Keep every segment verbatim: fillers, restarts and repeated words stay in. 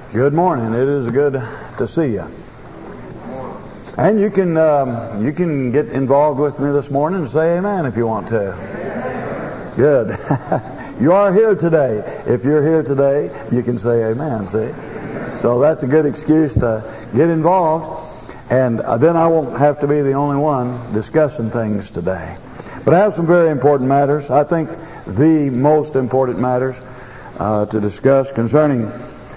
Good morning. It is good to see you. And you can um, you can get involved with me this morning and say amen if you want to. Good. You are here today. If you're here today, you can say amen, see? So that's a good excuse to get involved. And then I won't have to be the only one discussing things today. But I have some very important matters. I think the most important matters uh, to discuss concerning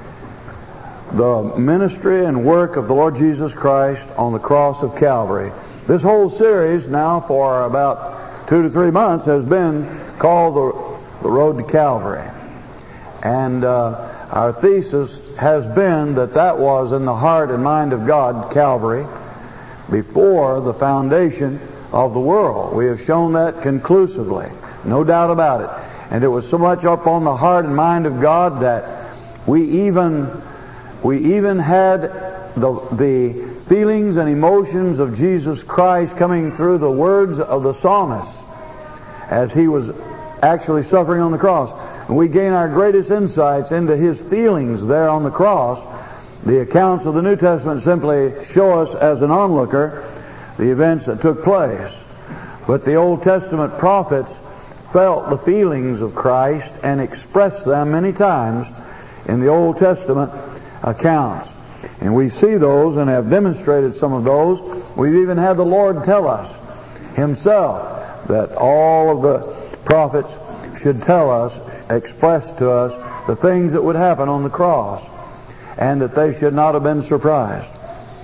the ministry and work of the Lord Jesus Christ on the cross of Calvary. This whole series now for about two to three months has been called the, the Road to Calvary. And uh, our thesis has been that that was in the heart and mind of God, Calvary, before the foundation of the world. We have shown that conclusively, no doubt about it. And it was so much up on the heart and mind of God that we even we even had the the feelings and emotions of Jesus Christ coming through the words of the psalmist as he was actually suffering on the cross. And we gain our greatest insights into his feelings there on the cross. The accounts of the New Testament simply show us as an onlooker the events that took place. But the Old Testament prophets felt the feelings of Christ and expressed them many times in the Old Testament accounts. And we see those and have demonstrated some of those. We've even had the Lord tell us himself that all of the prophets should tell us, express to us the things that would happen on the cross, and that they should not have been surprised.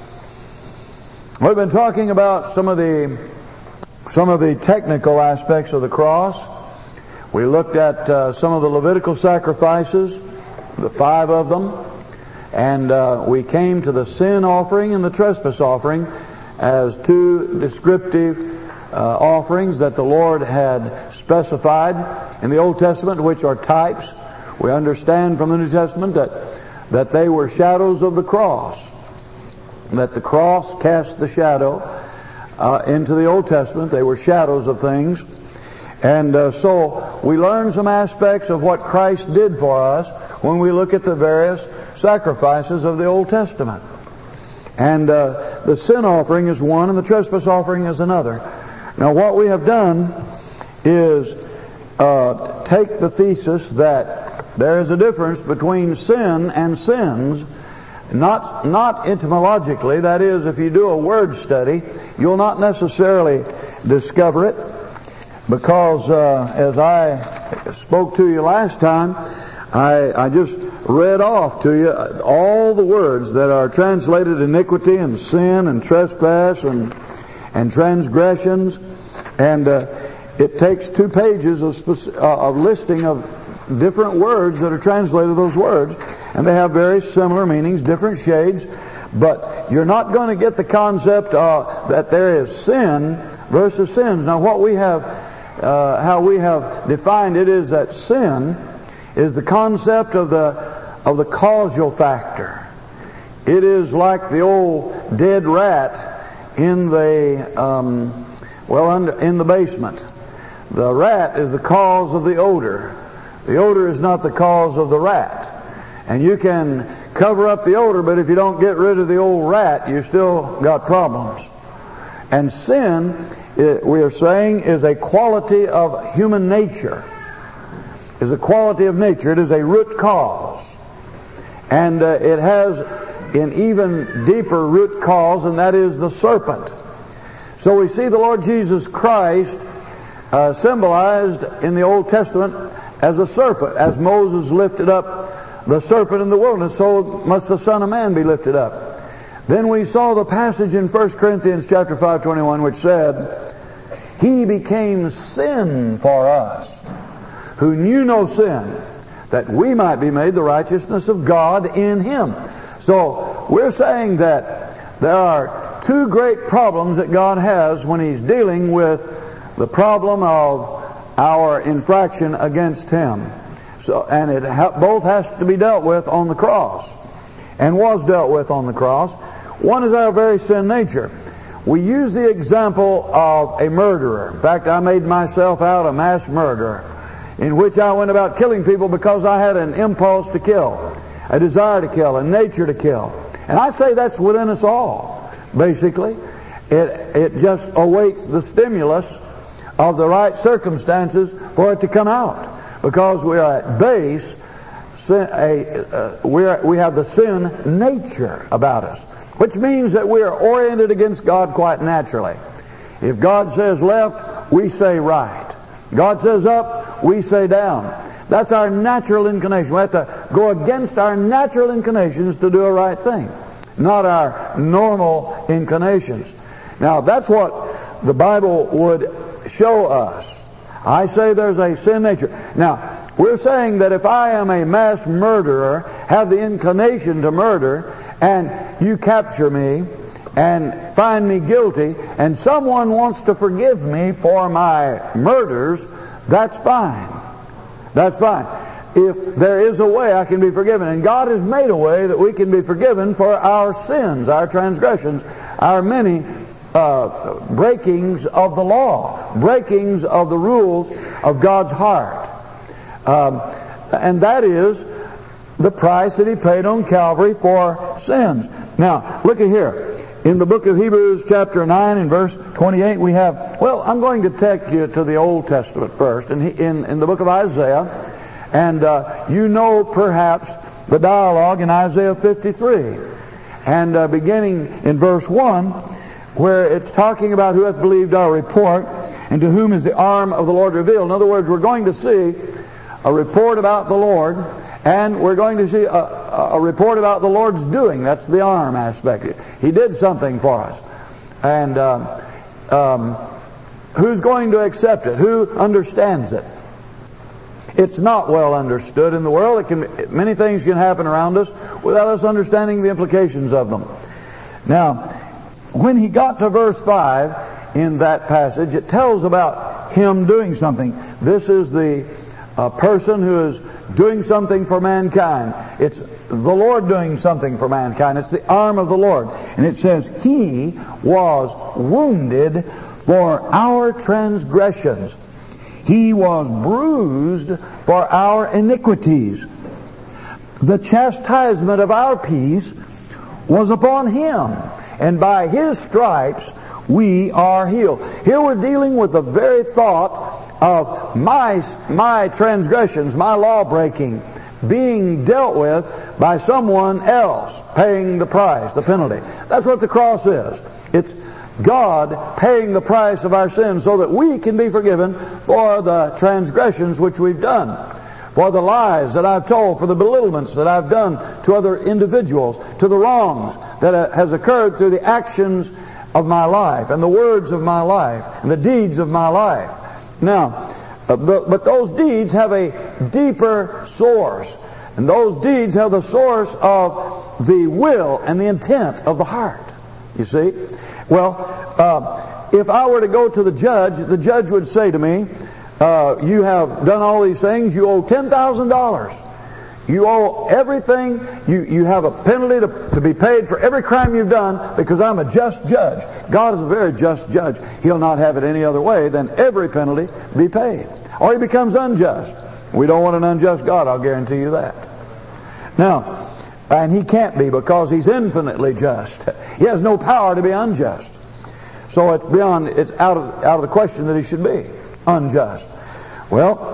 We've been talking about some of the some of the technical aspects of the cross. We looked at uh, some of the Levitical sacrifices, the five of them, and uh, we came to the sin offering and the trespass offering as two descriptive uh, offerings that the Lord had specified in the Old Testament, which are types. We understand from the New Testament that that they were shadows of the cross, that the cross cast the shadow uh, into the Old Testament. They were shadows of things. And uh, so we learn some aspects of what Christ did for us when we look at the various sacrifices of the Old Testament. And uh, the sin offering is one and the trespass offering is another. Now what we have done is uh, take the thesis that there is a difference between sin and sins, not not etymologically. That is, if you do a word study, you'll not necessarily discover it, because uh, as I spoke to you last time, I, I just read off to you all the words that are translated iniquity and sin and trespass and and transgressions, and uh, it takes two pages of, speci- uh, of listing of different words that are translated those words, and they have very similar meanings, different shades, but you're not going to get the concept uh, that there is sin versus sins. Now what we have, uh, how we have defined it is that sin is the concept of the of the causal factor. It is like the old dead rat in the um, well under, in the basement. The rat is the cause of the odor. The odor is not the cause of the rat. And you can cover up the odor, but if you don't get rid of the old rat, you still got problems. And sin, it, we are saying, is a quality of human nature. Is a quality of nature. It is a root cause. And uh, it has an even deeper root cause, and that is the serpent. So we see the Lord Jesus Christ uh, symbolized in the Old Testament as a serpent. As Moses lifted up the serpent in the wilderness, so must the Son of Man be lifted up. Then we saw the passage in First Corinthians chapter five twenty-one, which said, He became sin for us, who knew no sin, that we might be made the righteousness of God in Him. So we're saying that there are two great problems that God has when He's dealing with the problem of our infraction against Him. So, and it ha- both has to be dealt with on the cross, and was dealt with on the cross. One is our very sin nature. We use the example of a murderer. In fact, I made myself out a mass murderer, in which I went about killing people because I had an impulse to kill. a desire to kill, a nature to kill. And I say that's within us all, basically. It, it just awaits the stimulus of the right circumstances for it to come out. Because we are at base, sin, a, uh, we, are, we have the sin nature about us, which means that we are oriented against God quite naturally. If God says left, we say right. God says up, we say down. That's our natural inclination. We have to go against our natural inclinations to do a right thing, not our normal inclinations. Now, that's what the Bible would show us. I say there's a sin nature. Now, we're saying that if I am a mass murderer, have the inclination to murder, and you capture me and find me guilty, and someone wants to forgive me for my murders, that's fine. That's fine. If there is a way I can be forgiven, and God has made a way that we can be forgiven for our sins, our transgressions, our many uh, breakings of the law, breakings of the rules of God's heart. Um, and that is the price that He paid on Calvary for sins. Now, look at here. In the book of Hebrews chapter nine and verse twenty-eight we have, well, I'm going to take you to the Old Testament first, in, in, in the book of Isaiah. And uh, you know perhaps the dialogue in Isaiah fifty-three. And uh, beginning in verse one, where it's talking about who hath believed our report, and to whom is the arm of the Lord revealed. In other words, we're going to see a report about the Lord, and we're going to see a, a report about the Lord's doing. That's the arm aspect. He did something for us. And uh, um, who's going to accept it? Who understands it? It's not well understood in the world. It can, many things can happen around us without us understanding the implications of them. Now, when he got to verse five in that passage, it tells about Him doing something. This is the uh, person who is doing something for mankind. It's the Lord doing something for mankind. It's the arm of the Lord. And it says, He was wounded for our transgressions. He was bruised for our iniquities. The chastisement of our peace was upon Him, and by His stripes we are healed. Here we're dealing with the very thought of my, my transgressions, my law breaking, being dealt with by someone else, paying the price, the penalty. That's what the cross is. It's God paying the price of our sins so that we can be forgiven for the transgressions which we've done, for the lies that I've told, for the belittlements that I've done to other individuals, to the wrongs that has occurred through the actions of my life and the words of my life and the deeds of my life. Now, uh, but, but those deeds have a deeper source, and those deeds have the source of the will and the intent of the heart. You see? Well, uh, if I were to go to the judge, the judge would say to me, uh, you have done all these things, you owe ten thousand dollars. You owe everything, you, you have a penalty to, to be paid for every crime you've done, because I'm a just judge. God is a very just judge. He'll not have it any other way than every penalty be paid. Or He becomes unjust. We don't want an unjust God, I'll guarantee you that. Now, and He can't be, because He's infinitely just. He has no power to be unjust. So it's beyond, it's out of, out of the question that He should be unjust. Well,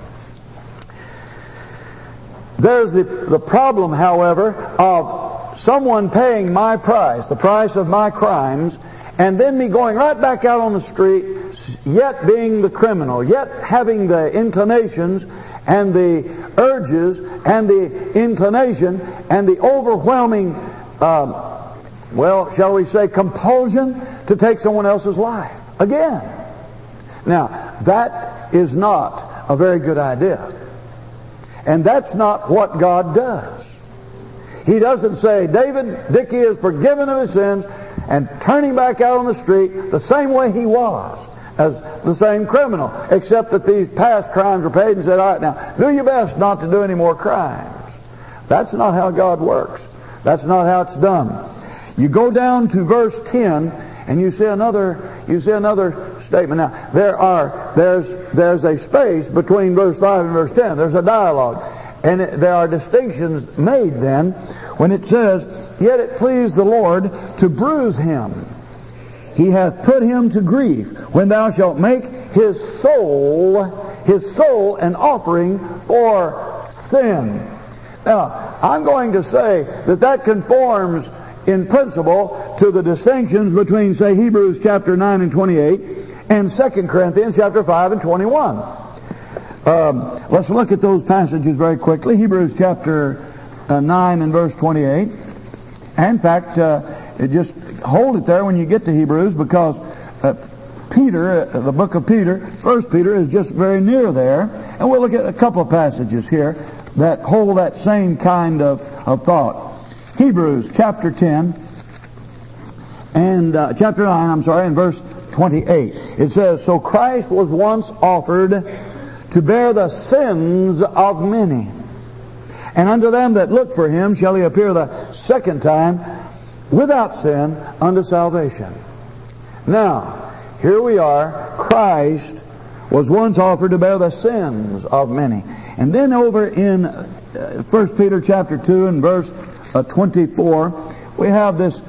there's the, the problem, however, of someone paying my price, the price of my crimes, and then me going right back out on the street, yet being the criminal, yet having the inclinations and the urges and the inclination and the overwhelming, um, well, shall we say, compulsion to take someone else's life again. Now, that is not a very good idea. And that's not what God does. He doesn't say, David Dickey is forgiven of his sins, and turn him back out on the street the same way he was, as the same criminal, except that these past crimes were paid, and said, all right, now, do your best not to do any more crimes. That's not how God works. That's not how it's done. You go down to verse ten, and you see another, you see another statement. Now, there are, there's, there's a space between verse five and verse ten. There's a dialogue. And it, there are distinctions made then when it says, yet it pleased the Lord to bruise him. He hath put him to grief when thou shalt make his soul, his soul an offering for sin. Now, I'm going to say that that conforms in principle to the distinctions between, say, Hebrews chapter nine and twenty-eight and Second Corinthians chapter five and twenty-one. Um, let's look at those passages very quickly. Hebrews chapter uh, nine and verse twenty-eight. And in fact, uh, it just hold it there when you get to Hebrews, because uh, Peter, uh, the book of Peter, First Peter, is just very near there. And we'll look at a couple of passages here that hold that same kind of, of thought. Hebrews chapter ten and uh, chapter nine, I'm sorry, and verse twenty-eight. It says, so Christ was once offered to bear the sins of many. And unto them that look for him shall he appear the second time without sin unto salvation. Now, here we are. Christ was once offered to bear the sins of many. And then over in uh, First Peter chapter two and verse uh, twenty-four, we have this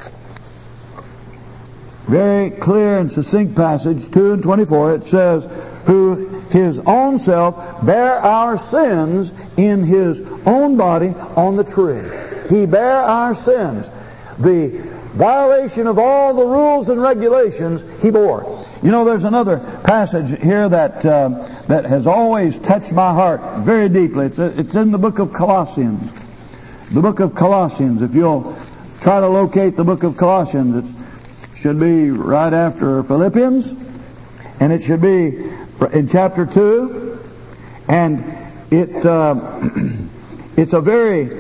very clear and succinct passage, two and twenty-four. It says, who his own self bare our sins in his own body on the tree. He bare our sins. The violation of all the rules and regulations he bore. You know, there's another passage here that uh, that has always touched my heart very deeply. It's, it's in the book of Colossians. The book of Colossians. If you'll try to locate the book of Colossians, it should be right after Philippians, and it should be in chapter two, and it uh, it's a very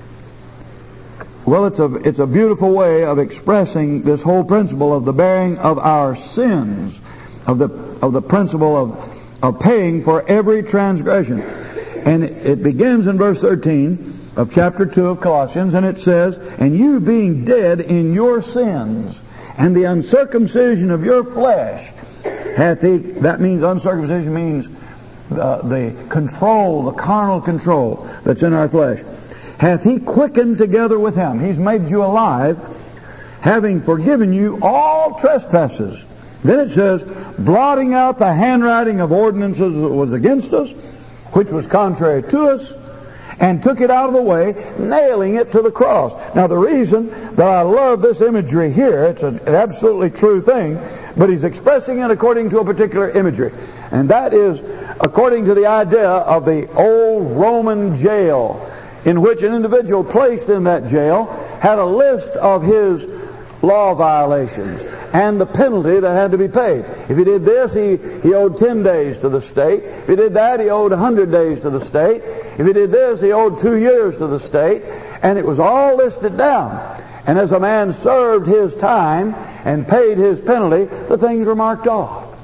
well, it's a it's a beautiful way of expressing this whole principle of the bearing of our sins, of the of the principle of of paying for every transgression. And it, it begins in verse thirteen of chapter two of Colossians, and it says, "And you being dead in your sins and the uncircumcision of your flesh, hath he," that means uncircumcision means the, the control, the carnal control that's in our flesh, "hath he quickened together with him." He's made you alive, having forgiven you all trespasses. Then it says, "blotting out the handwriting of ordinances that was against us, which was contrary to us, and took it out of the way, nailing it to the cross." Now the reason that I love this imagery here, it's an absolutely true thing, but he's expressing it according to a particular imagery. And that is according to the idea of the old Roman jail, in which an individual placed in that jail had a list of his law violations and the penalty that had to be paid. If he did this, he, he owed ten days to the state. If he did that, he owed one hundred days to the state. If he did this, he owed two years to the state. And it was all listed down. And as a man served his time and paid his penalty, the things were marked off.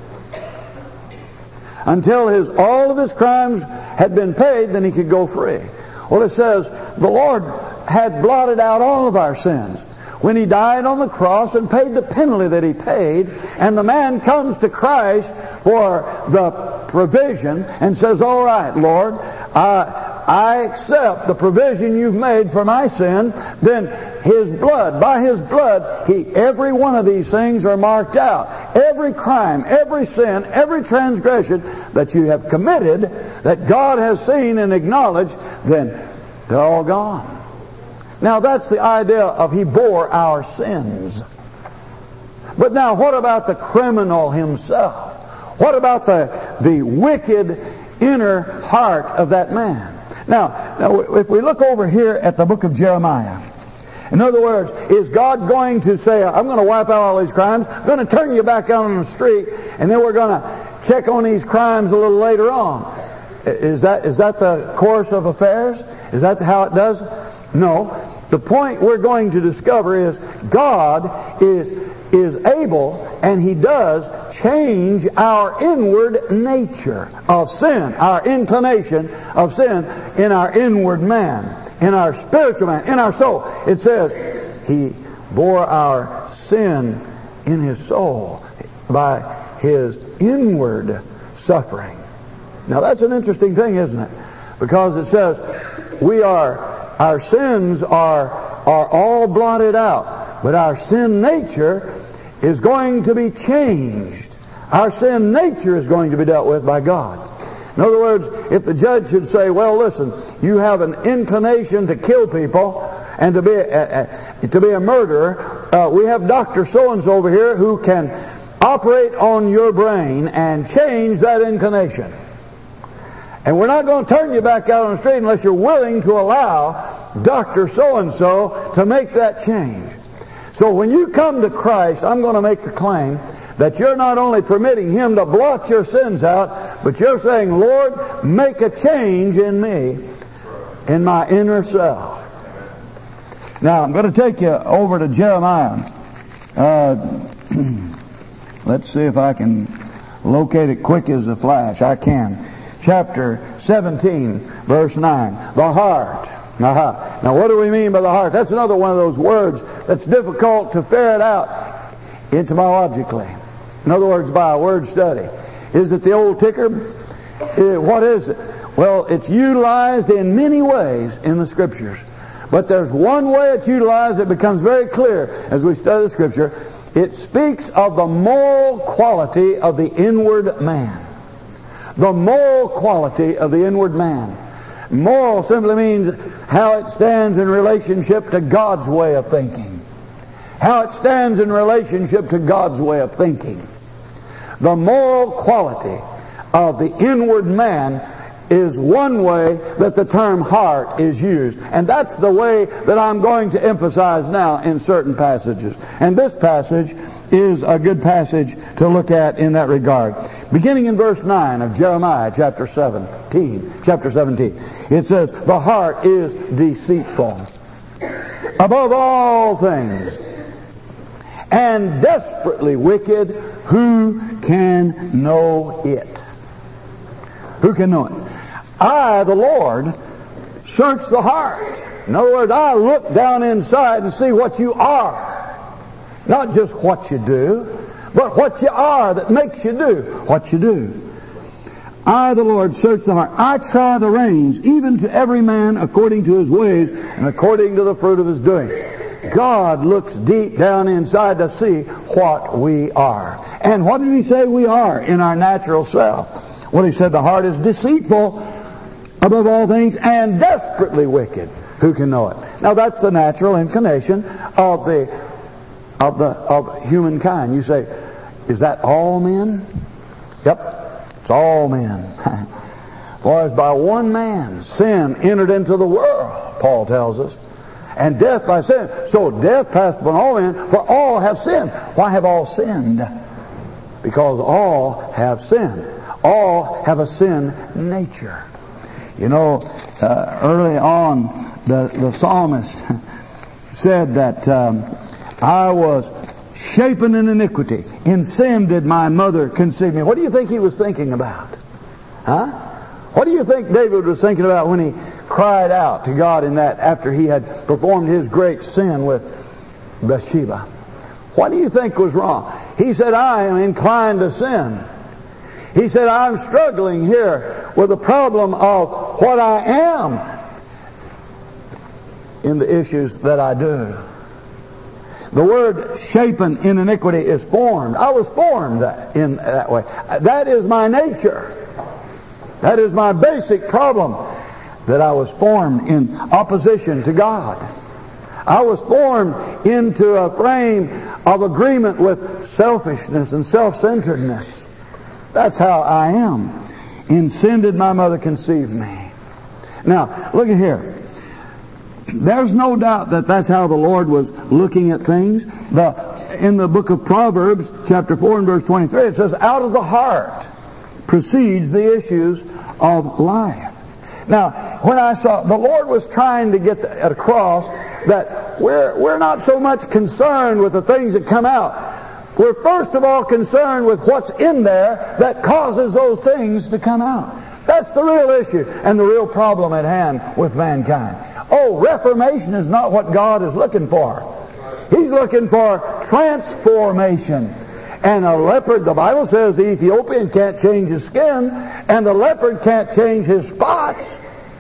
Until his all of his crimes had been paid, then he could go free. Well, it says the Lord had blotted out all of our sins when he died on the cross and paid the penalty that he paid, and the man comes to Christ for the provision and says, "All right, Lord, I, I accept the provision you've made for my sin." Then his blood, by his blood, he, every one of these things are marked out. Every crime, every sin, every transgression that you have committed, that God has seen and acknowledged, then they're all gone. Now that's the idea of he bore our sins. But now what about the criminal himself? What about the, the wicked inner heart of that man? Now, now, if we look over here at the book of Jeremiah, in other words, is God going to say, "I'm going to wipe out all these crimes, I'm going to turn you back out on the street, and then we're going to check on these crimes a little later on"? Is that, is that the course of affairs? Is that how it does? No. The point we're going to discover is God is, is able, and He does change our inward nature of sin, our inclination of sin in our inward man, in our spiritual man, in our soul. It says He bore our sin in His soul by His inward suffering. Now that's an interesting thing, isn't it? Because it says we are, our sins are, are all blotted out. But our sin nature is going to be changed. Our sin nature is going to be dealt with by God. In other words, if the judge should say, well, listen, you have an inclination to kill people and to be a, a, to be a murderer, uh, we have Doctor So-and-so over here who can operate on your brain and change that inclination. And we're not going to turn you back out on the street unless you're willing to allow Doctor So-and-so to make that change. So when you come to Christ, I'm going to make the claim that you're not only permitting Him to blot your sins out, but you're saying, Lord, make a change in me, in my inner self. Now, I'm going to take you over to Jeremiah. Uh, let's see if I can locate it quick as a flash. I can. Chapter seventeen, verse nine. The heart. Aha. Now, what do we mean by the heart? That's another one of those words that's difficult to ferret out etymologically. In other words, by a word study. Is it the old ticker? What is it? Well, it's utilized in many ways in the Scriptures. But there's one way it's utilized that becomes very clear as we study the Scripture. It speaks of the moral quality of the inward man. The moral quality of the inward man. Moral simply means how it stands in relationship to God's way of thinking. How it stands in relationship to God's way of thinking. The moral quality of the inward man is one way that the term heart is used. And that's the way that I'm going to emphasize now in certain passages. And this passage is a good passage to look at in that regard. Beginning in verse nine of Jeremiah chapter seventeen, chapter seventeen, it says, the heart is deceitful above all things, and desperately wicked. Who can know it? Who can know it? I, the Lord, search the heart. In other words, I look down inside and see what you are. Not just what you do, but what you are that makes you do what you do. I, the Lord, search the heart. I try the reins, even to every man according to his ways and according to the fruit of his doing. God looks deep down inside to see what we are. And what did He say we are in our natural self? Well, He said the heart is deceitful above all things and desperately wicked. Who can know it? Now that's the natural inclination of the of the of humankind. You say, is that all men? Yep, it's all men. For as by one man sin entered into the world, Paul tells us, and death by sin. So death passed upon all men, for all have sinned. Why have all sinned? Because all have sinned. All have a sin nature. You know, uh, early on, the, the psalmist said that um, I was shapen in iniquity. In sin did my mother conceive me. What do you think he was thinking about? Huh? What do you think David was thinking about when he cried out to God in that after he had performed his great sin with Bathsheba? What do you think was wrong? He said, I am inclined to sin. He said, I'm struggling here with the problem of what I am in the issues that I do. The word shapen in iniquity is formed. I was formed that, in that way. That is my nature. That is my basic problem, that I was formed in opposition to God. I was formed into a frame of agreement with selfishness and self-centeredness. That's how I am. In sin did my mother conceive me. Now, look at here. There's no doubt that that's how the Lord was looking at things. The, in the book of Proverbs, chapter four and verse twenty-three, it says, out of the heart proceeds the issues of life. Now, when I saw, the Lord was trying to get the, across that we're, we're not so much concerned with the things that come out. We're first of all concerned with what's in there that causes those things to come out. That's the real issue and the real problem at hand with mankind. Oh, reformation is not what God is looking for. He's looking for transformation. And a leopard, the Bible says the Ethiopian can't change his skin, and the leopard can't change his spots.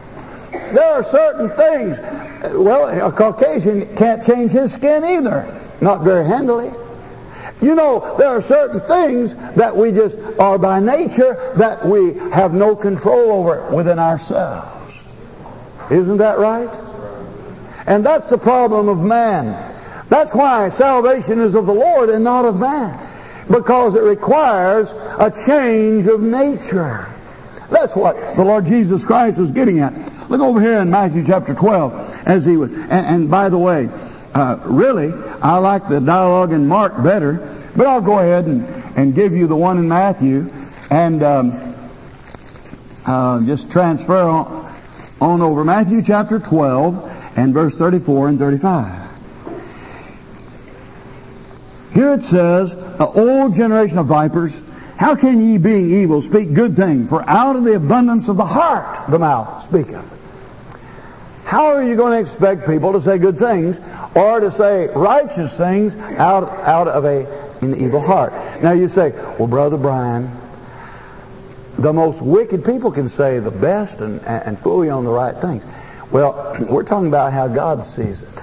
there are certain things. Well, a Caucasian can't change his skin either. Not very handily. You know, there are certain things that we just are by nature that we have no control over within ourselves. Isn't that right? And that's the problem of man. That's why salvation is of the Lord and not of man. Because it requires a change of nature. That's what the Lord Jesus Christ was getting at. Look over here in Matthew chapter twelve, as he was. And, and by the way, uh, really, I like the dialogue in Mark better, but I'll go ahead and, and give you the one in Matthew, and um, uh, just transfer on, on over. Matthew chapter twelve and verse thirty-four and thirty-five. Here it says, "The old generation of vipers, how can ye, being evil, speak good things? For out of the abundance of the heart the mouth speaketh." How are you going to expect people to say good things or to say righteous things out, out of a, an evil heart? Now you say, well, Brother Brian, the most wicked people can say the best and, and fool you on the right things. Well, we're talking about how God sees it.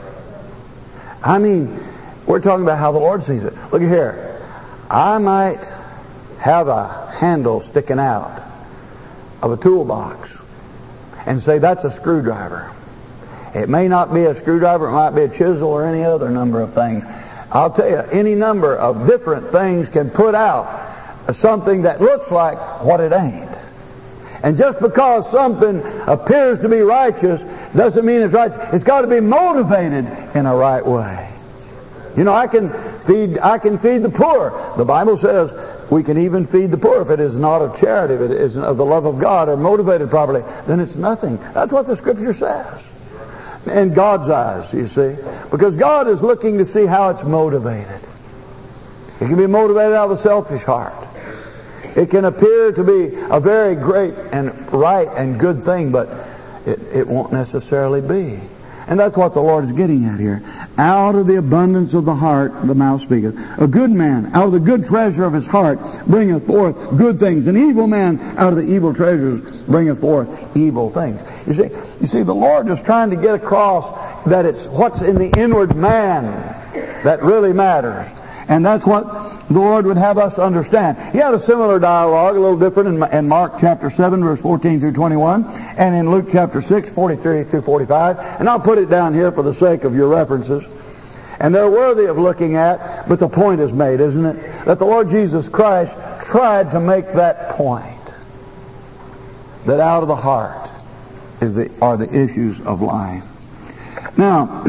I mean, we're talking about how the Lord sees it. Look at here. I might have a handle sticking out of a toolbox and say that's a screwdriver. It may not be a screwdriver, it might be a chisel or any other number of things. I'll tell you, any number of different things can put out something that looks like what it ain't. And just because something appears to be righteous doesn't mean it's righteous. It's got to be motivated in a right way. You know, I can feed I can feed the poor. The Bible says we can even feed the poor if it is not of charity, if it isn't of the love of God or motivated properly, then it's nothing. That's what the Scripture says. In God's eyes, you see. Because God is looking to see how it's motivated. It can be motivated out of a selfish heart. It can appear to be a very great and right and good thing, but it, it won't necessarily be. And that's what the Lord is getting at here. Out of the abundance of the heart, the mouth speaketh. A good man, out of the good treasure of his heart, bringeth forth good things. An evil man, out of the evil treasures, bringeth forth evil things. You see, you see, the Lord is trying to get across that it's what's in the inward man that really matters. And that's what the Lord would have us understand. He had a similar dialogue, a little different, in, in Mark chapter seven, verse fourteen through twenty-one, and in Luke chapter six, forty-three through forty-five. And I'll put it down here for the sake of your references. And they're worthy of looking at, but the point is made, isn't it? That the Lord Jesus Christ tried to make that point. That out of the heart is the, are the issues of life. Now,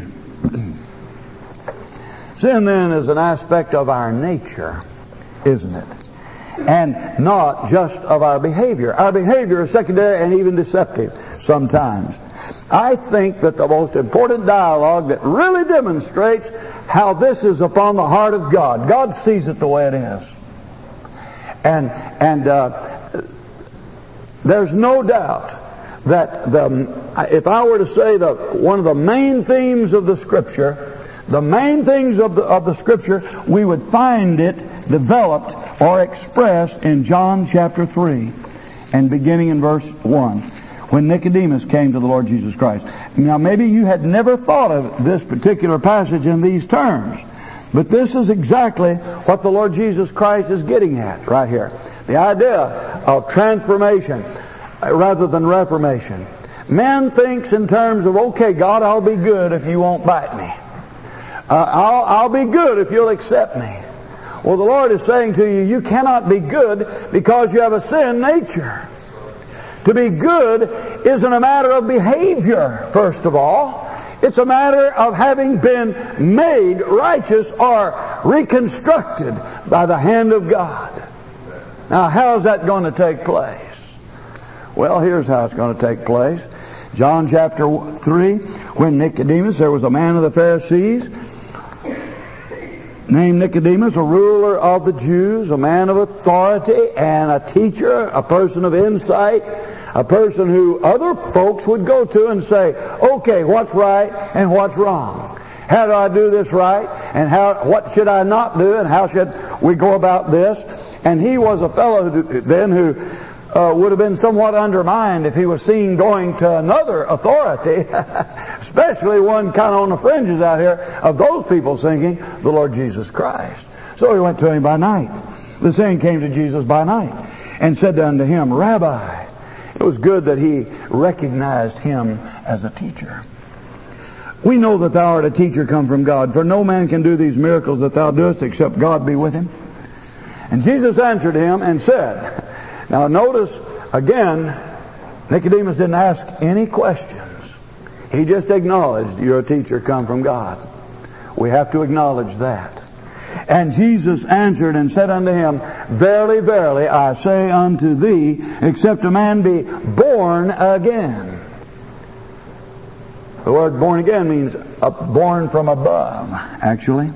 sin then is an aspect of our nature, isn't it? And not just of our behavior. Our behavior is secondary and even deceptive sometimes. I think that the most important dialogue that really demonstrates how this is upon the heart of God. God sees it the way it is. And, and uh, there's no doubt that the, if I were to say the, one of the main themes of the Scripture, the main things of the, of the Scripture, we would find it developed or expressed in John chapter three and beginning in verse one, when Nicodemus came to the Lord Jesus Christ. Now maybe you had never thought of this particular passage in these terms, but this is exactly what the Lord Jesus Christ is getting at right here. The idea of transformation rather than reformation. Man thinks in terms of, okay, God, I'll be good if you won't bite me. Uh, I'll, I'll be good if you'll accept me. Well, the Lord is saying to you, you cannot be good because you have a sin nature. To be good isn't a matter of behavior, first of all. It's a matter of having been made righteous or reconstructed by the hand of God. Now, how is that going to take place? Well, here's how it's going to take place. John chapter three, when Nicodemus, there was a man of the Pharisees named Nicodemus, a ruler of the Jews, a man of authority and a teacher, a person of insight, a person who other folks would go to and say, okay, what's right and what's wrong? How do I do this right? And how? What should I not do? And how should we go about this? And he was a fellow then who uh, would have been somewhat undermined if he was seen going to another authority, especially one kind of on the fringes out here of those people thinking the Lord Jesus Christ. So he went to him by night. The saying came to Jesus by night and said unto him, Rabbi. It was good that he recognized him as a teacher. We know that thou art a teacher come from God, for no man can do these miracles that thou doest except God be with him. And Jesus answered him and said, now notice again, Nicodemus didn't ask any questions. He just acknowledged, you're a teacher come from God. We have to acknowledge that. And Jesus answered and said unto him, Verily, verily, I say unto thee, except a man be born again. The word born again means up, born from above, actually.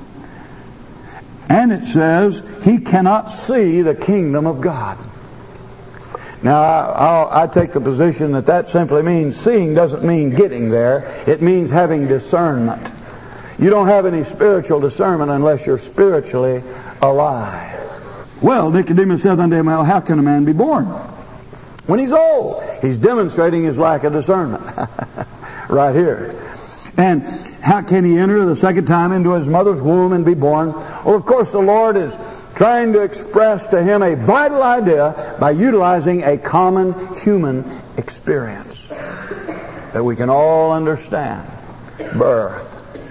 And it says, he cannot see the kingdom of God. Now, I, I take the position that that simply means seeing doesn't mean getting there. It means having discernment. You don't have any spiritual discernment unless you're spiritually alive. Well, Nicodemus said unto him, well, how can a man be born when he's old? He's demonstrating his lack of discernment right here. And how can he enter the second time into his mother's womb and be born? Well, of course, the Lord is trying to express to him a vital idea by utilizing a common human experience that we can all understand. Birth.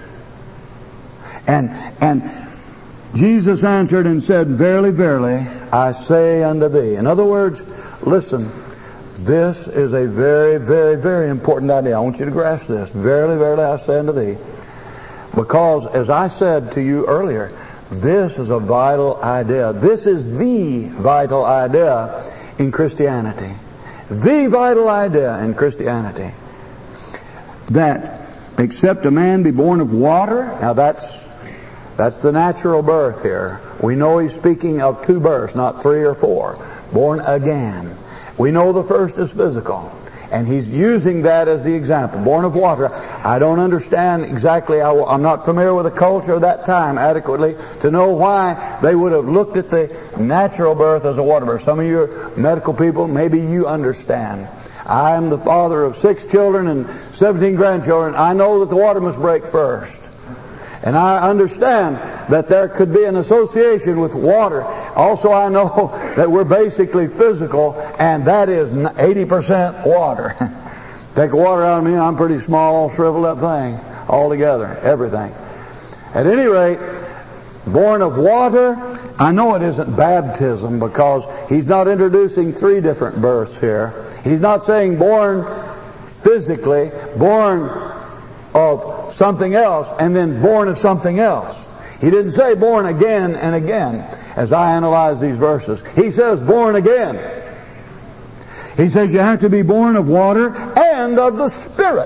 And, and Jesus answered and said, Verily, verily, I say unto thee. In other words, listen, this is a very, very, very important idea. I want you to grasp this. Verily, verily, I say unto thee. Because, as I said to you earlier, this is a vital idea. This is the vital idea in Christianity. The vital idea in Christianity. That except a man be born of water, now that's That's the natural birth here. We know he's speaking of two births, not three or four. Born again. We know the first is physical. And he's using that as the example. Born of water. I don't understand exactly. How, I'm not familiar with the culture of that time adequately to know why they would have looked at the natural birth as a water birth. Some of you medical people, maybe you understand. I am the father of six children and seventeen grandchildren. I know that the water must break first. And I understand that there could be an association with water. Also, I know that we're basically physical, and that is eighty percent water. Take water out of me, I'm a pretty small, shriveled up thing altogether, everything. At any rate, born of water, I know it isn't baptism because he's not introducing three different births here. He's not saying born physically, born of something else, and then born of something else. He didn't say born again and again as I analyze these verses. He says born again. He says you have to be born of water and of the Spirit.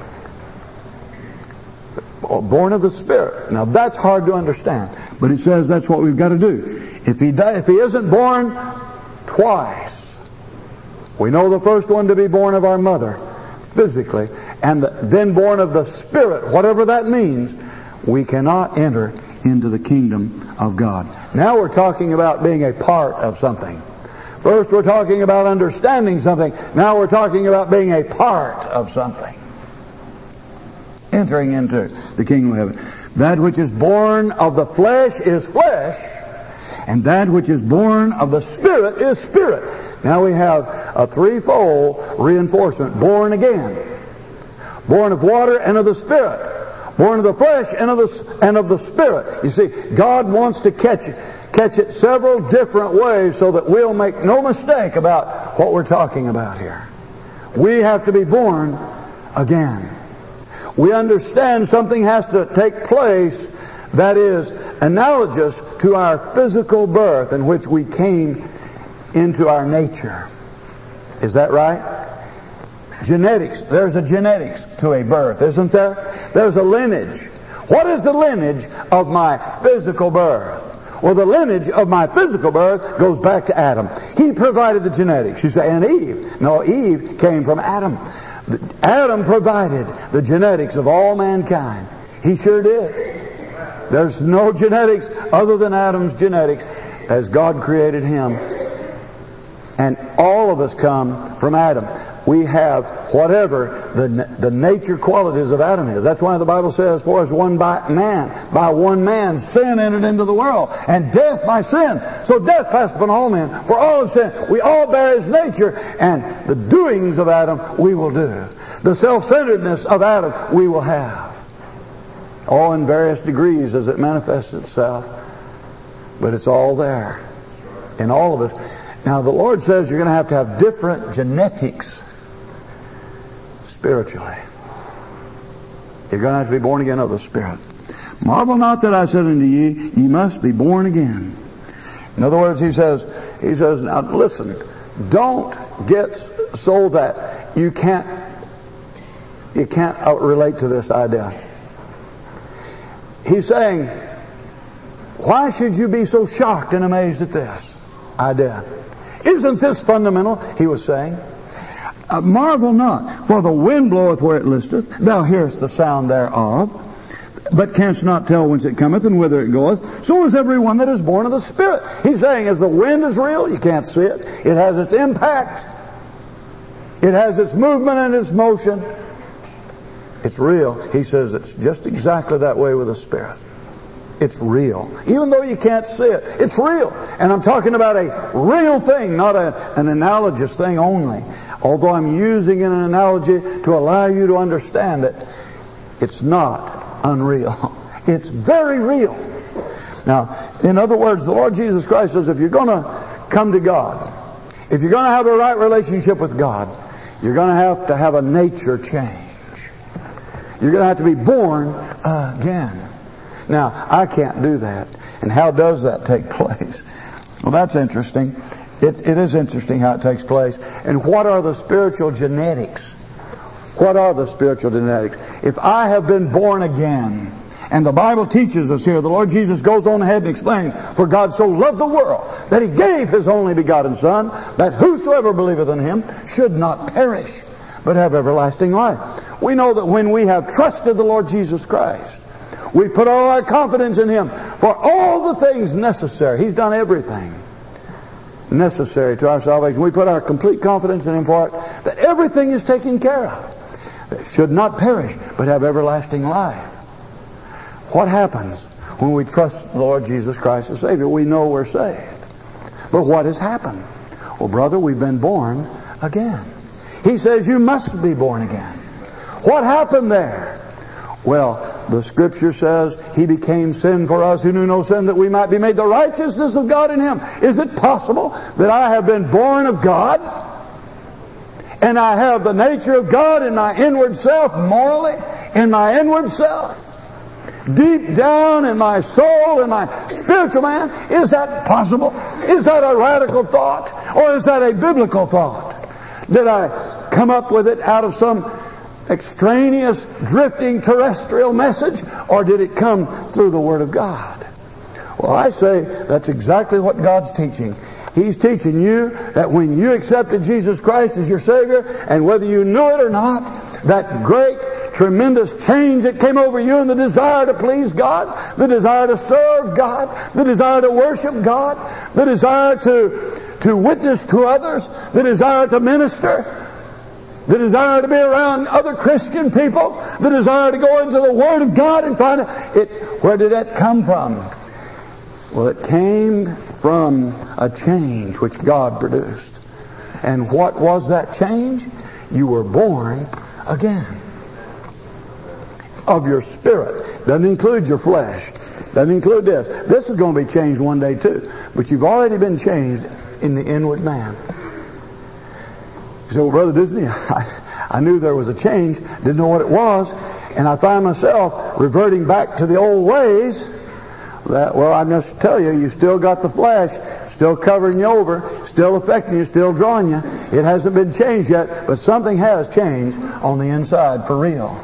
Born of the Spirit. Now that's hard to understand, but he says that's what we've got to do. If he if he isn't born twice, we know the first one to be born of our mother physically, and the, then born of the Spirit, whatever that means, we cannot enter into the kingdom of God. Now we're talking about being a part of something. First we're talking about understanding something. Now we're talking about being a part of something. Entering into the kingdom of heaven. That which is born of the flesh is flesh, and that which is born of the Spirit is spirit. Now we have a threefold reinforcement. Born again. Born of water and of the Spirit. Born of the flesh and of the, and of the Spirit. You see, God wants to catch it, catch it several different ways so that we'll make no mistake about what we're talking about here. We have to be born again. We understand something has to take place that is analogous to our physical birth in which we came into our nature. Is that right? Genetics. There's a genetics to a birth, isn't there? There's a lineage. What is the lineage of my physical birth? Well, the lineage of my physical birth goes back to Adam. He provided the genetics. You say, and Eve. No, Eve came from Adam. Adam provided the genetics of all mankind. He sure did. There's no genetics other than Adam's genetics as God created him. And all of us come from Adam. We have whatever the the nature qualities of Adam is. That's why the Bible says, for as one by man, by one man, sin entered into the world, and death by sin. So death passed upon all men, for all have sinned. We all bear his nature, and the doings of Adam we will do. The self-centeredness of Adam we will have. All in various degrees as it manifests itself. But it's all there in all of us. Now the Lord says you're going to have to have different genetics spiritually. You're going to have to be born again of the Spirit. Marvel not that I said unto ye, ye must be born again. In other words, he says, he says, now listen, don't get so that you can't, you can't relate to this idea. He's saying, why should you be so shocked and amazed at this idea? Isn't this fundamental? He was saying. Uh, marvel not, for the wind bloweth where it listeth, thou hearest the sound thereof, but canst not tell whence it cometh and whither it goeth. So is every one that is born of the Spirit. He's saying, as the wind is real, you can't see it. It has its impact. It has its movement and its motion. It's real. He says it's just exactly that way with the Spirit. It's real. Even though you can't see it, it's real. And I'm talking about a real thing, not a, an analogous thing only. Although I'm using an analogy to allow you to understand it, it's not unreal. It's very real. Now, in other words, the Lord Jesus Christ says if you're going to come to God, if you're going to have a right relationship with God, you're going to have to have a nature change. You're going to have to be born again. Now, I can't do that. And how does that take place? Well, that's interesting. It, it is interesting how it takes place. And what are the spiritual genetics? What are the spiritual genetics? If I have been born again, and the Bible teaches us here, the Lord Jesus goes on ahead and explains, for God so loved the world that He gave His only begotten Son, that whosoever believeth in Him should not perish, but have everlasting life. We know that when we have trusted the Lord Jesus Christ, we put all our confidence in Him for all the things necessary. He's done everything necessary to our salvation. We put our complete confidence in Him for it, that everything is taken care of. They should not perish, but have everlasting life. What happens when we trust the Lord Jesus Christ as Savior? We know we're saved. But what has happened? Well, brother, we've been born again. He says you must be born again. What happened there? Well, the Scripture says He became sin for us who knew no sin, that we might be made the righteousness of God in Him. Is it possible that I have been born of God and I have the nature of God in my inward self, morally, in my inward self, deep down in my soul, in my spiritual man? Is that possible? Is that a radical thought? Or is that a biblical thought? Did I come up with it out of some extraneous, drifting, terrestrial message, or did it come through the Word of God? Well, I say that's exactly what God's teaching. He's teaching you that when you accepted Jesus Christ as your Savior, and whether you knew it or not, that great, tremendous change that came over you, and the desire to please God, the desire to serve God, the desire to worship God, the desire to, to witness to others, the desire to minister, the desire to be around other Christian people, the desire to go into the Word of God and find it. Where did that come from? Well, it came from a change which God produced. And what was that change? You were born again. Of your spirit. Doesn't include your flesh. Doesn't include this. This is going to be changed one day too. But you've already been changed in the inward man. You say, well, Brother Disney, I, I knew there was a change, didn't know what it was, and I find myself reverting back to the old ways. That, well, I must tell you, you still got the flesh, still covering you over, still affecting you, still drawing you. It hasn't been changed yet, but something has changed on the inside for real.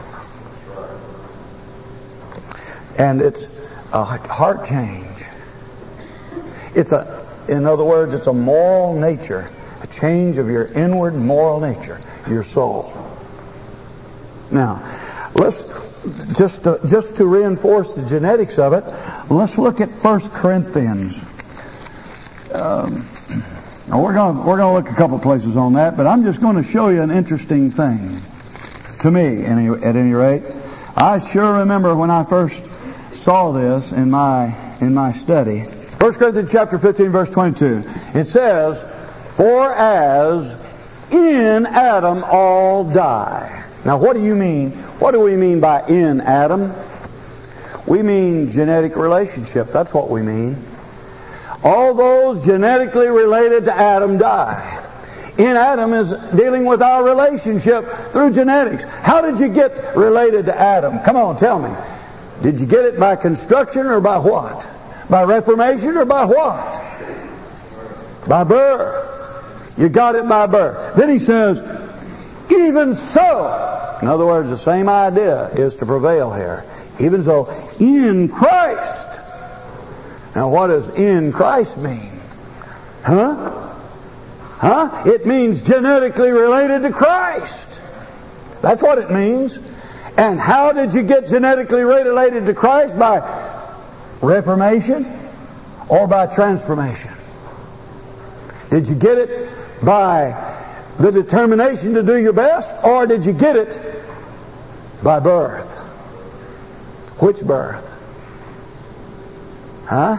And it's a heart change. It's a, in other words, it's a moral nature. A change of your inward moral nature, your soul. Now, let's just to, just to reinforce the genetics of it, let's look at First Corinthians. Um, Now we're going we're going to look a couple places on that, but I'm just going to show you an interesting thing. To me, any, at any rate, I sure remember when I first saw this in my in my study. First Corinthians chapter fifteen, verse twenty-two. It says, "For as in Adam all die." Now, what do you mean? What do we mean by in Adam? We mean genetic relationship. That's what we mean. All those genetically related to Adam die. In Adam is dealing with our relationship through genetics. How did you get related to Adam? Come on, tell me. Did you get it by construction or by what? By reformation or by what? By birth. You got it by birth. Then he says, even so. In other words, the same idea is to prevail here. Even so, in Christ. Now, what does in Christ mean? Huh? Huh? It means genetically related to Christ. That's what it means. And how did you get genetically related to Christ? By reformation or by transformation? Did you get it by the determination to do your best, or did you get it by birth? Which birth? Huh?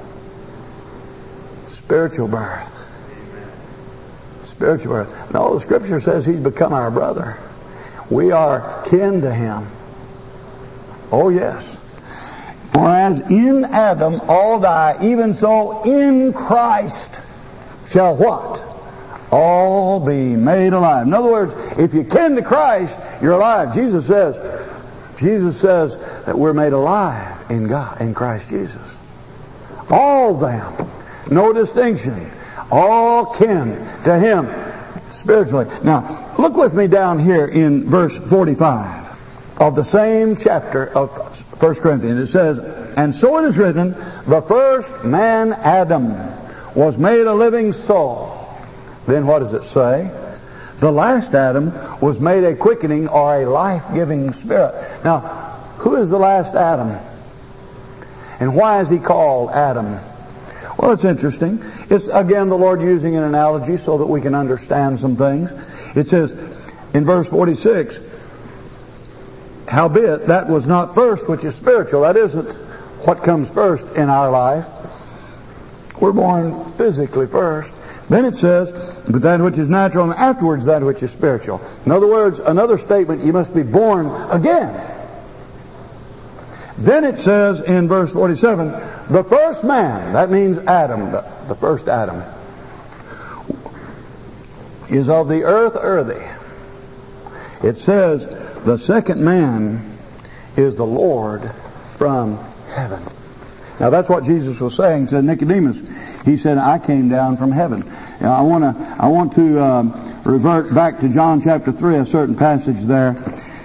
Spiritual birth. Spiritual birth. No, the Scripture says He's become our brother. We are kin to Him. Oh yes. For as in Adam all die, even so in Christ shall what? All be made alive. In other words, if you kin to Christ, you're alive. Jesus says, Jesus says that we're made alive in God, in Christ Jesus. All them, no distinction, all kin to Him spiritually. Now, look with me down here in verse forty-five of the same chapter of First Corinthians. It says, "And so it is written, the first man, Adam, was made a living soul." Then what does it say? The last Adam was made a quickening or a life-giving spirit. Now, who is the last Adam? And why is he called Adam? Well, it's interesting. It's, again, the Lord using an analogy so that we can understand some things. It says in verse forty-six, "Howbeit, that was not first which is spiritual." That isn't what comes first in our life. We're born physically first. Then it says, "But that which is natural, and afterwards that which is spiritual." In other words, another statement, you must be born again. Then it says in verse forty-seven, "The first man," that means Adam, the, the first Adam, "is of the earth earthy." It says, "The second man is the Lord from heaven." Now that's what Jesus was saying to Nicodemus. He said, "I came down from heaven." Now I want to I want to um, revert back to John chapter three, a certain passage there.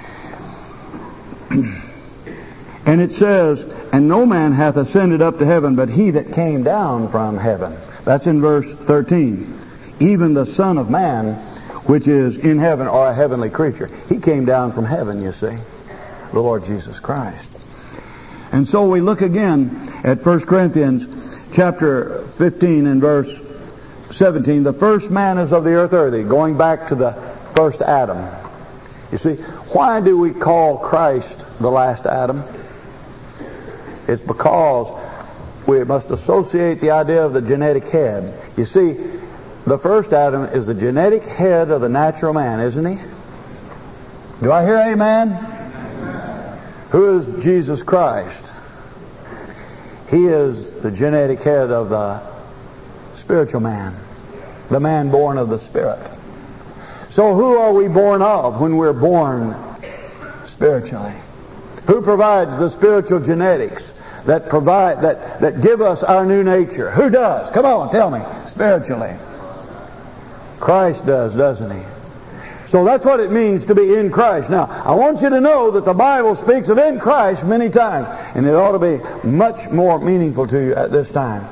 And it says, "And no man hath ascended up to heaven, but he that came down from heaven." That's in verse thirteen. "Even the Son of Man, which is in heaven," or a heavenly creature. He came down from heaven, you see. The Lord Jesus Christ. And so we look again at First Corinthians chapter fifteen and verse seventeen. "The first man is of the earth earthy," going back to the first Adam. You see, why do we call Christ the last Adam? It's because we must associate the idea of the genetic head. You see, the first Adam is the genetic head of the natural man, isn't he? Do I hear amen? Amen. Who is Jesus Christ? He is the genetic head of the spiritual man, the man born of the Spirit. So who are we born of when we're born spiritually? Who provides the spiritual genetics that provide that, that give us our new nature? Who does? Come on, tell me. Spiritually. Christ does, doesn't He? So that's what it means to be in Christ. Now, I want you to know that the Bible speaks of in Christ many times, and it ought to be much more meaningful to you at this time.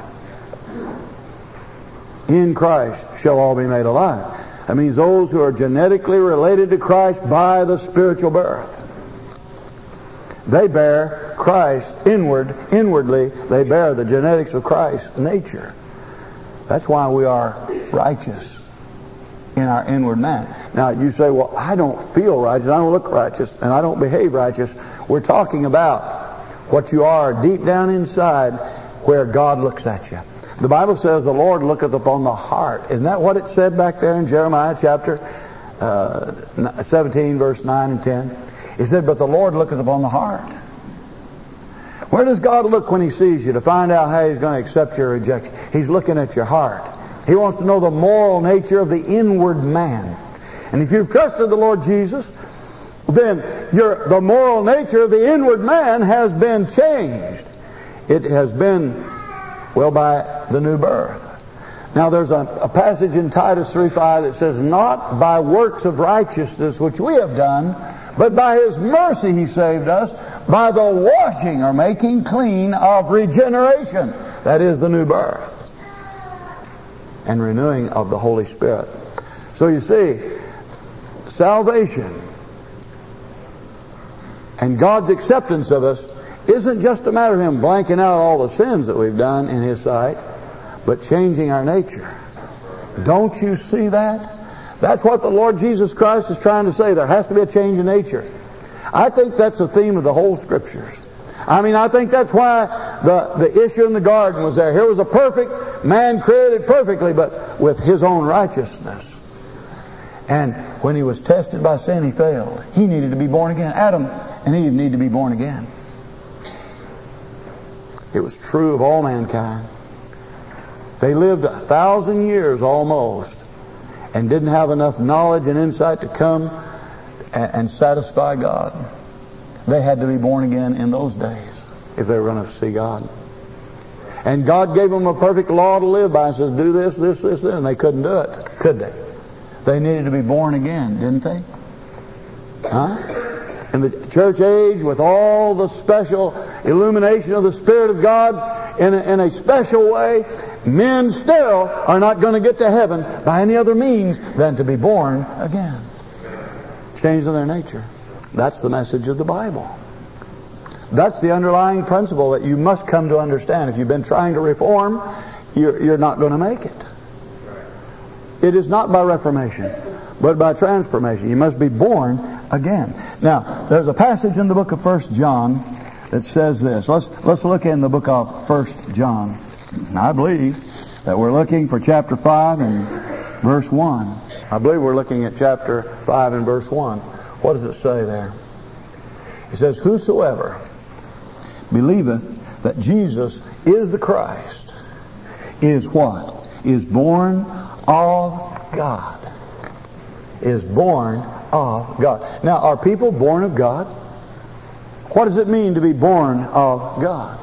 In Christ shall all be made alive. That means those who are genetically related to Christ by the spiritual birth. They bear Christ inward, inwardly, they bear the genetics of Christ's nature. That's why we are righteous in our inward man. Now you say, well, I don't feel righteous, I don't look righteous, and I don't behave righteous. We're talking about what you are deep down inside where God looks at you. The Bible says the Lord looketh upon the heart. Isn't that what it said back there in Jeremiah chapter uh, seventeen, verse nine and ten? It said, but the Lord looketh upon the heart. Where does God look when He sees you to find out how He's going to accept your rejection? He's looking at your heart. He wants to know the moral nature of the inward man. And if you've trusted the Lord Jesus, then your, the moral nature of the inward man has been changed. It has been, well, by the new birth. Now there's a, a passage in Titus three five that says, not by works of righteousness which we have done, but by His mercy He saved us, by the washing or making clean of regeneration. That is the new birth. And renewing of the Holy Spirit. So you see, salvation and God's acceptance of us isn't just a matter of Him blanking out all the sins that we've done in His sight, but changing our nature. Don't you see that? That's what the Lord Jesus Christ is trying to say. There has to be a change in nature. I think that's the theme of the whole Scriptures. I mean, I think that's why the, the issue in the garden was there. Here was a perfect man created perfectly, but with his own righteousness. And when he was tested by sin, he failed. He needed to be born again. Adam and Eve need to be born again. It was true of all mankind. They lived a thousand years almost and didn't have enough knowledge and insight to come and, and satisfy God. They had to be born again in those days if they were going to see God. And God gave them a perfect law to live by and says, do this, this, this, this, and they couldn't do it, could they? They needed to be born again, didn't they? Huh? In the church age, with all the special illumination of the Spirit of God in a, in a special way, men still are not going to get to heaven by any other means than to be born again. Changing their nature. That's the message of the Bible. That's the underlying principle that you must come to understand. If you've been trying to reform, you're, you're not going to make it. It is not by reformation, but by transformation. You must be born again. Now, there's a passage in the book of First John that says this. Let's, let's look in the book of First John. I believe that we're looking for chapter five and verse one. I believe we're looking at chapter five and verse one. What does it say there? It says, whosoever believeth that Jesus is the Christ is what? Is born of God. Is born of God. Now, are people born of God? What does it mean to be born of God?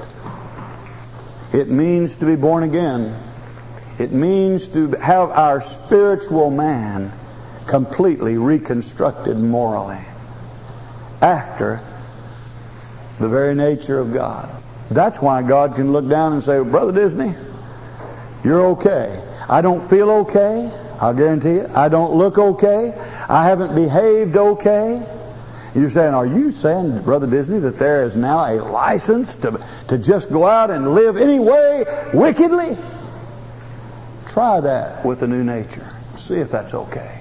It means to be born again. It means to have our spiritual man completely reconstructed morally after the very nature of God. That's why God can look down and say, Brother Disney, you're okay. I don't feel okay. I'll guarantee you. I don't look okay. I haven't behaved okay. You're saying, are you saying, Brother Disney, that there is now a license to, to just go out and live any way wickedly? Try that with a new nature. See if that's okay.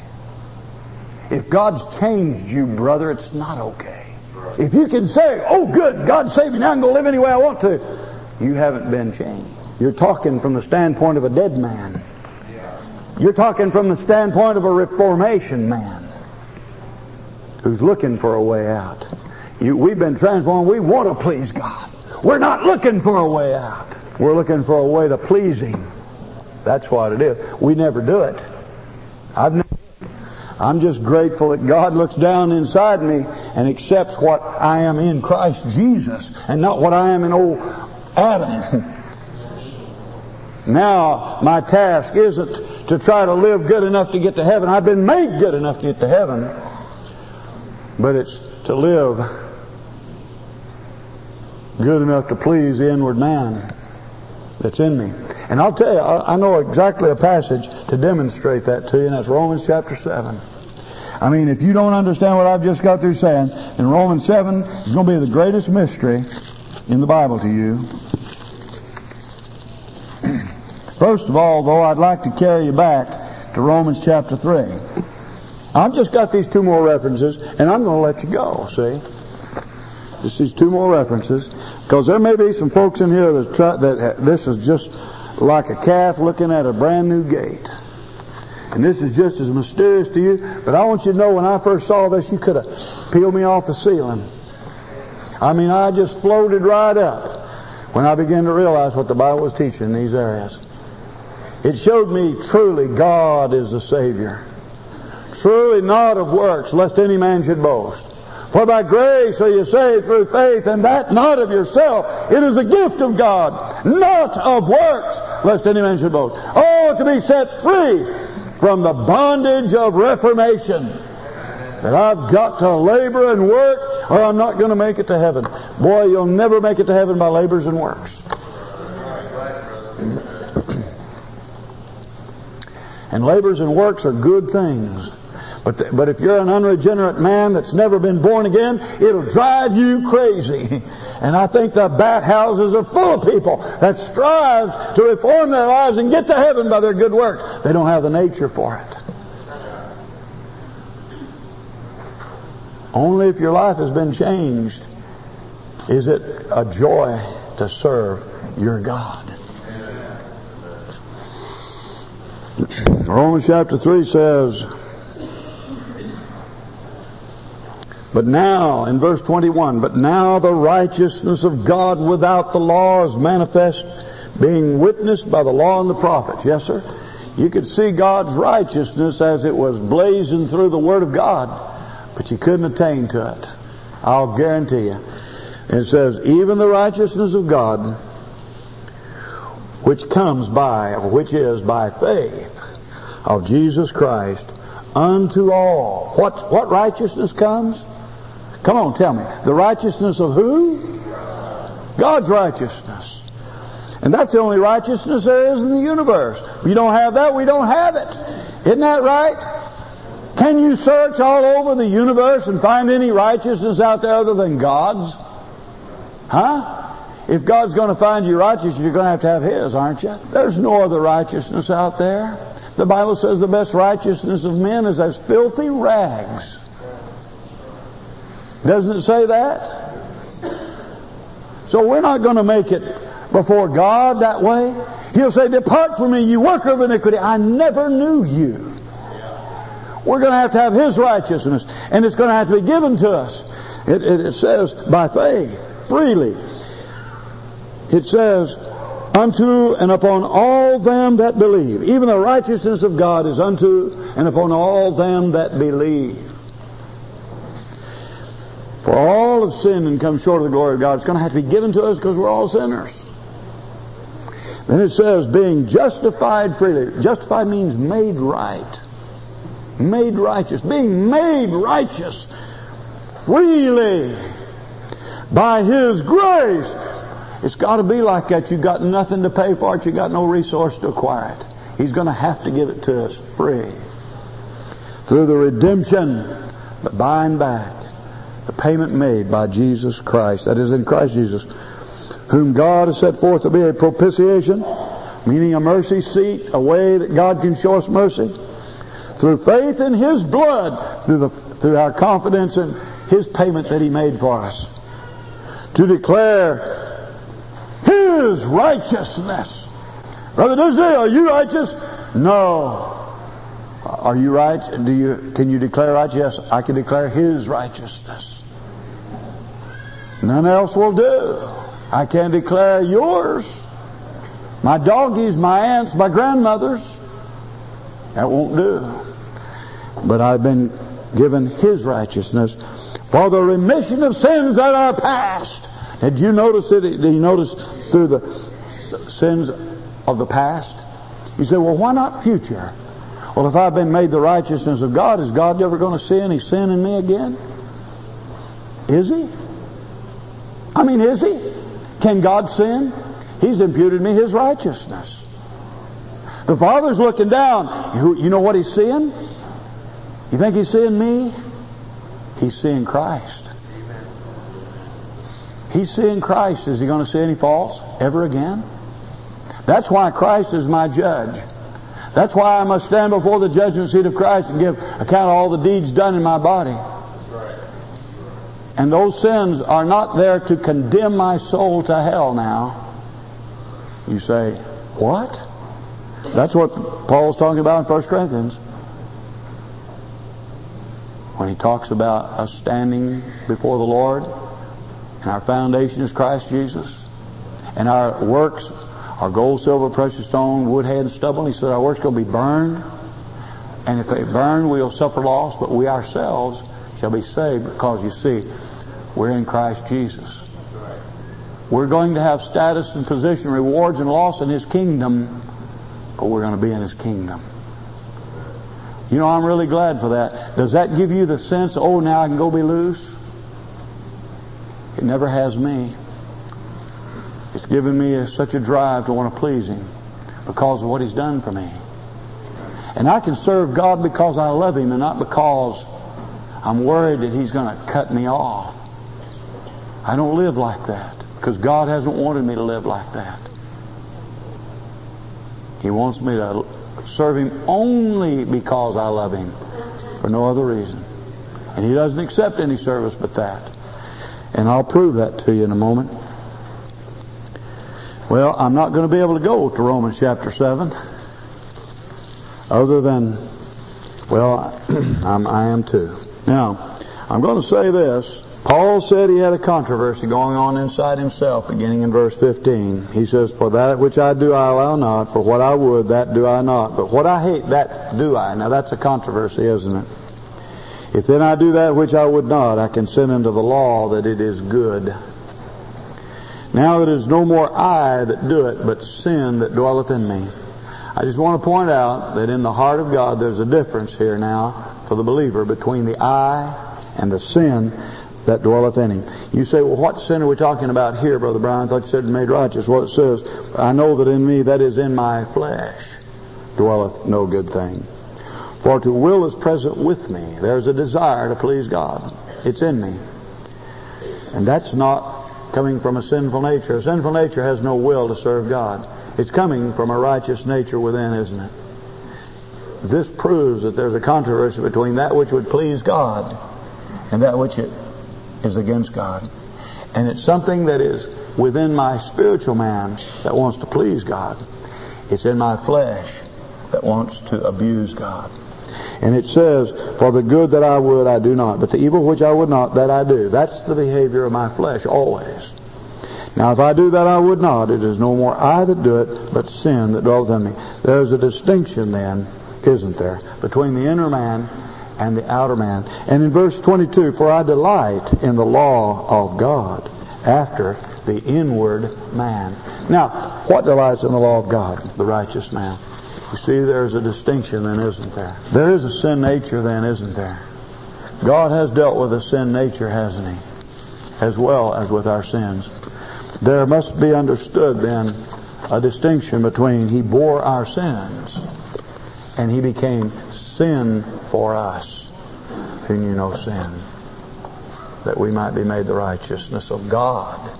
If God's changed you, brother, it's not okay. If you can say, oh good, God saved me, now I can go live any way I want to, you haven't been changed. You're talking from the standpoint of a dead man. You're talking from the standpoint of a reformation man who's looking for a way out. You, we've been transformed. We want to please God. We're not looking for a way out. We're looking for a way to please Him. That's what it is. We never do it. I've never. I'm just grateful that God looks down inside me and accepts what I am in Christ Jesus and not what I am in old Adam. Now, my task isn't to try to live good enough to get to heaven. I've been made good enough to get to heaven. But it's to live good enough to please the inward man that's in me. And I'll tell you, I know exactly a passage to demonstrate that to you, and that's Romans chapter seven. I mean, if you don't understand what I've just got through saying, in Romans seven is going to be the greatest mystery in the Bible to you. First of all, though, I'd like to carry you back to Romans chapter three. I've just got these two more references, and I'm going to let you go, see? Just these two more references, because there may be some folks in here that try, that this is just like a calf looking at a brand new gate. And this is just as mysterious to you, but I want you to know when I first saw this, you could have peeled me off the ceiling. I mean, I just floated right up when I began to realize what the Bible was teaching in these areas. It showed me truly God is the Savior. Truly not of works, lest any man should boast. For by grace are you saved through faith, and that not of yourself. It is a gift of God, not of works, lest any man should boast. Oh, to be set free from the bondage of reformation. That I've got to labor and work, or I'm not going to make it to heaven. Boy, you'll never make it to heaven by labors and works. And labors and works are good things. But, the, but if you're an unregenerate man that's never been born again, it'll drive you crazy. And I think the bathhouses are full of people that strive to reform their lives and get to heaven by their good works. They don't have the nature for it. Only if your life has been changed is it a joy to serve your God. Romans chapter three says, but now, in verse twenty-one, but now the righteousness of God without the law is manifest, being witnessed by the law and the prophets. Yes, sir? You could see God's righteousness as it was blazing through the Word of God, but you couldn't attain to it. I'll guarantee you. It says, even the righteousness of God, which comes by, or which is by faith of Jesus Christ, unto all. What, what righteousness comes? Come on, tell me. The righteousness of who? God's righteousness. And that's the only righteousness there is in the universe. If you don't have that, we don't have it. Isn't that right? Can you search all over the universe and find any righteousness out there other than God's? Huh? If God's going to find you righteous, you're going to have to have His, aren't you? There's no other righteousness out there. The Bible says the best righteousness of men is as filthy rags. Doesn't it say that? So we're not going to make it before God that way. He'll say, depart from me, you worker of iniquity. I never knew you. We're going to have to have His righteousness. And it's going to have to be given to us. It, it, it says, by faith, freely. It says, unto and upon all them that believe. Even the righteousness of God is unto and upon all them that believe. For all have sinned and come short of the glory of God. It's going to have to be given to us because we're all sinners. Then it says, being justified freely. Justified means made right. Made righteous. Being made righteous freely by His grace. It's got to be like that. You've got nothing to pay for it. You've got no resource to acquire it. He's going to have to give it to us free. Through the redemption, the buying back, the payment made by Jesus Christ. That is in Christ Jesus. Whom God has set forth to be a propitiation, meaning a mercy seat, a way that God can show us mercy. Through faith in His blood, through, the, through our confidence in His payment that He made for us. To declare His righteousness. Brother Disney, are you righteous? No. Are you right? Do you? Can you declare righteous? Yes, I can declare His righteousness. None else will do. I can declare yours. My doggies, my aunts, my grandmothers. That won't do. But I've been given His righteousness for the remission of sins that are past. Did you notice it? Did you notice through the, the sins of the past? You say, well, why not future? Well, if I've been made the righteousness of God, is God ever going to see any sin in me again? Is He? I mean, is He? Can God sin? He's imputed me His righteousness. The Father's looking down. You know what He's seeing? You think He's seeing me? He's seeing Christ. He's seeing Christ. Is He going to see any faults ever again? That's why Christ is my judge. That's why I must stand before the judgment seat of Christ and give account of all the deeds done in my body. And those sins are not there to condemn my soul to hell now. You say, what? That's what Paul's talking about in First Corinthians. When he talks about us standing before the Lord, and our foundation is Christ Jesus, and our works are gold, silver, precious stone, wood, hay, and stubble. He said our works are going to be burned. And if they burn, we'll suffer loss, but we ourselves shall be saved, because you see, we're in Christ Jesus. We're going to have status and position, rewards and loss in His kingdom, but we're going to be in His kingdom. You know, I'm really glad for that. Does that give you the sense, oh, now I can go be loose? It never has me. It's given me a, such a drive to want to please Him because of what He's done for me. And I can serve God because I love Him and not because I'm worried that He's going to cut me off. I don't live like that because God hasn't wanted me to live like that. He wants me to serve Him only because I love Him, for no other reason. And He doesn't accept any service but that. And I'll prove that to you in a moment. Well, I'm not going to be able to go to Romans chapter seven. Other than, well, I'm, I am too. Now, I'm going to say this. Paul said he had a controversy going on inside himself, beginning in verse fifteen. He says, for that which I do I allow not, for what I would, that do I not. But what I hate, that do I. Now that's a controversy, isn't it? If then I do that which I would not, I consent unto the law that it is good. Now it is no more I that do it, but sin that dwelleth in me. I just want to point out that in the heart of God there's a difference here now for the believer between the I and the sin that dwelleth in him. You say, well, what sin are we talking about here, Brother Brian? I thought you said made righteous. Well, it says, I know that in me, that is in my flesh, dwelleth no good thing. For to will is present with me. There's a desire to please God. It's in me. And that's not coming from a sinful nature. A sinful nature has no will to serve God. It's coming from a righteous nature within, isn't it? This proves that there's a controversy between that which would please God and that which it is against God. And it's something that is within my spiritual man that wants to please God. It's in my flesh that wants to abuse God. And it says, for the good that I would, I do not. But the evil which I would not, that I do. That's the behavior of my flesh always. Now if I do that I would not, it is no more I that do it, but sin that dwelleth in me. There's a distinction then, isn't there, between the inner man and the outer man. And in verse twenty-two, for I delight in the law of God after the inward man. Now, what delights in the law of God? The righteous man. You see, there's a distinction then, isn't there? There is a sin nature then, isn't there? God has dealt with a sin nature, hasn't He? As well as with our sins. There must be understood then a distinction between He bore our sins and He became sin for us, who knew no sin, that we might be made the righteousness of God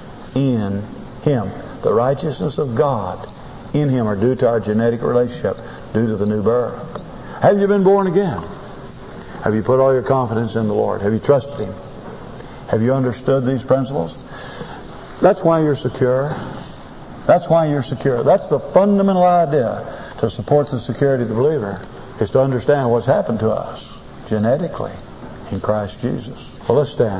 in Him. The righteousness of God in Him are due to our genetic relationship, due to the new birth. Have you been born again? Have you put all your confidence in the Lord? Have you trusted Him? Have you understood these principles? That's why you're secure. That's why you're secure. That's the fundamental idea to support the security of the believer, is to understand what's happened to us genetically in Christ Jesus. Well, let's stand.